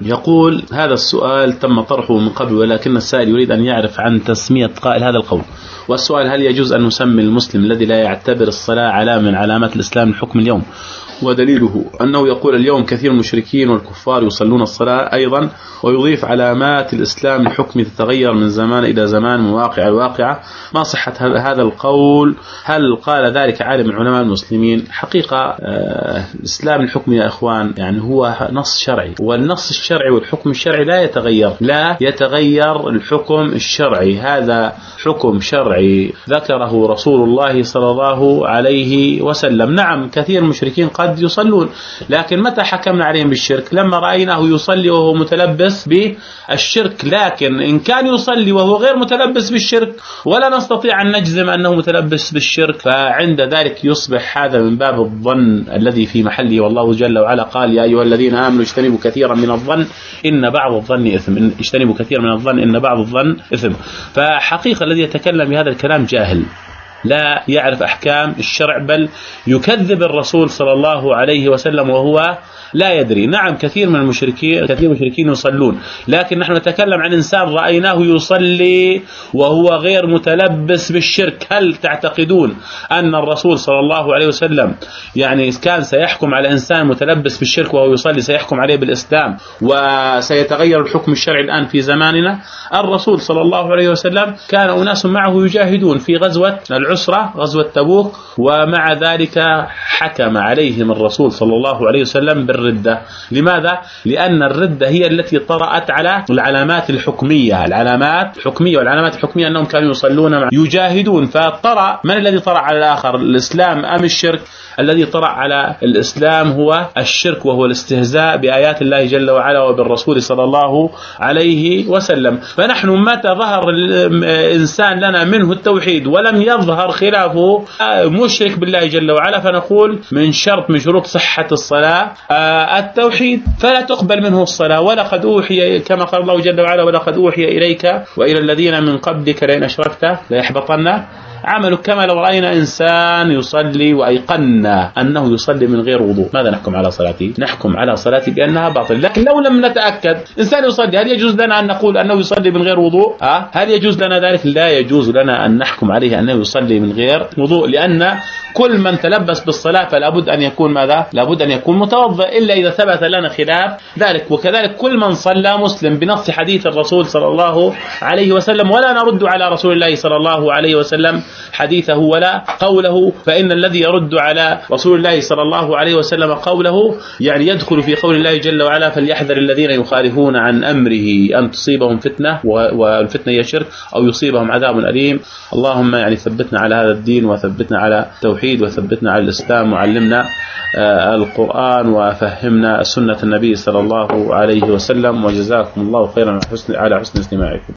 يقول هذا السؤال تم طرحه من قبل، ولكن السائل يريد أن يعرف عن تسمية قائل هذا القول. والسؤال: هل يجوز أن نسمي المسلم الذي لا يعتبر الصلاة علامة من علامات الإسلام الحكم اليوم؟ ودليله أنه يقول اليوم كثير من المشركين والكفار يصلون الصلاة أيضا، ويضيف علامات الإسلام لحكم تتغير من زمان إلى زمان من واقع الواقعة. ما صحة هذا القول؟ هل قال ذلك عالم من علماء المسلمين؟ حقيقة الإسلام الحكم يا إخوان يعني هو نص شرعي، والنص الشرعي والحكم الشرعي لا يتغير الحكم الشرعي. هذا حكم شرعي ذكره رسول الله صلى الله عليه وسلم. نعم كثير من المشركين قد يصلون، لكن متى حكمنا عليهم بالشرك؟ لما رأيناه يصلي وهو متلبس بالشرك. لكن إن كان يصلي وهو غير متلبس بالشرك ولا نستطيع أن نجزم أنه متلبس بالشرك، فعند ذلك يصبح هذا من باب الظن الذي في محله. والله جل وعلا قال: يا أيها الذين آمنوا اجتنبوا كثيرا من الظن إن بعض الظن إثم. اجتنبوا كثيرا من الظن إن بعض الظن إثم. فحقيقة الذي يتكلم بهذا الكلام جاهل، لا يعرف أحكام الشرع، بل يكذب الرسول صلى الله عليه وسلم وهو لا يدري. نعم كثير من المشركين يصلون، لكن نحن نتكلم عن إنسان رأيناه يصلي وهو غير متلبس بالشرك. هل تعتقدون أن الرسول صلى الله عليه وسلم يعني كان سيحكم على إنسان متلبس بالشرك وهو يصلي سيحكم عليه بالإسلام وسيتغير الحكم الشرعي الآن في زماننا؟ الرسول صلى الله عليه وسلم كان أناس معه يجاهدون في غزوة العسرة، غزوة تبوك، ومع ذلك حكم عليهم الرسول صلى الله عليه وسلم بالردة. لماذا؟ لأن الردة هي التي طرأت على العلامات الحكمية. والعلامات الحكمية أنهم كانوا يصلون يجاهدون، فطرأ من الذي طرأ على الآخر؟ الإسلام أم الشرك؟ الذي طرأ على الإسلام هو الشرك، وهو الاستهزاء بآيات الله جل وعلا وبالرسول صلى الله عليه وسلم. فنحن متى ظهر الإنسان لنا منه التوحيد ولم يظهر خلافه مشرك بالله جل وعلا، فنقول من شروط صحة الصلاة التوحيد، فلا تقبل منه الصلاة. ولقد أوحي كما قال الله جل وعلا: ولقد أوحي إليك وإلى الذين من قبلك لئن أشركت ليحبطن عملك. كما لو رأينا إنسان يصلي وأيقنا أنه يصلي من غير وضوء، ماذا نحكم على صلاته؟ نحكم على صلاته بأنها باطل. لكن لو لم نتأكد إنسان يصلي، هل يجوز لنا أن نقول أنه يصلي من غير وضوء؟ هل يجوز لنا ذلك؟ لا يجوز لنا أن نحكم عليه أنه يصلي من غير وضوء، لأن كل من تلبس بالصلاة فلابد أن يكون ماذا؟ لابد أن يكون متوضئ، إلا إذا ثبت لنا خلاف ذلك. وكذلك كل من صلى مسلم بنص حديث الرسول صلى الله عليه وسلم، ولا نرد على رسول الله صلى الله عليه وسلم حديثه ولا قوله. فإن الذي يرد على رسول الله صلى الله عليه وسلم قوله يعني يدخل في قول الله جل وعلا: فليحذر الذين يخالفون عن أمره أن تصيبهم فتنة، والفتنة هي شرك، أو يصيبهم عذاب أليم. اللهم يعني ثبتنا على هذا الدين، وثبتنا على التوحيد، وثبتنا على الإسلام، وعلمنا القرآن، وفهمنا سنة النبي صلى الله عليه وسلم. وجزاكم الله خيرا على حسن استماعكم.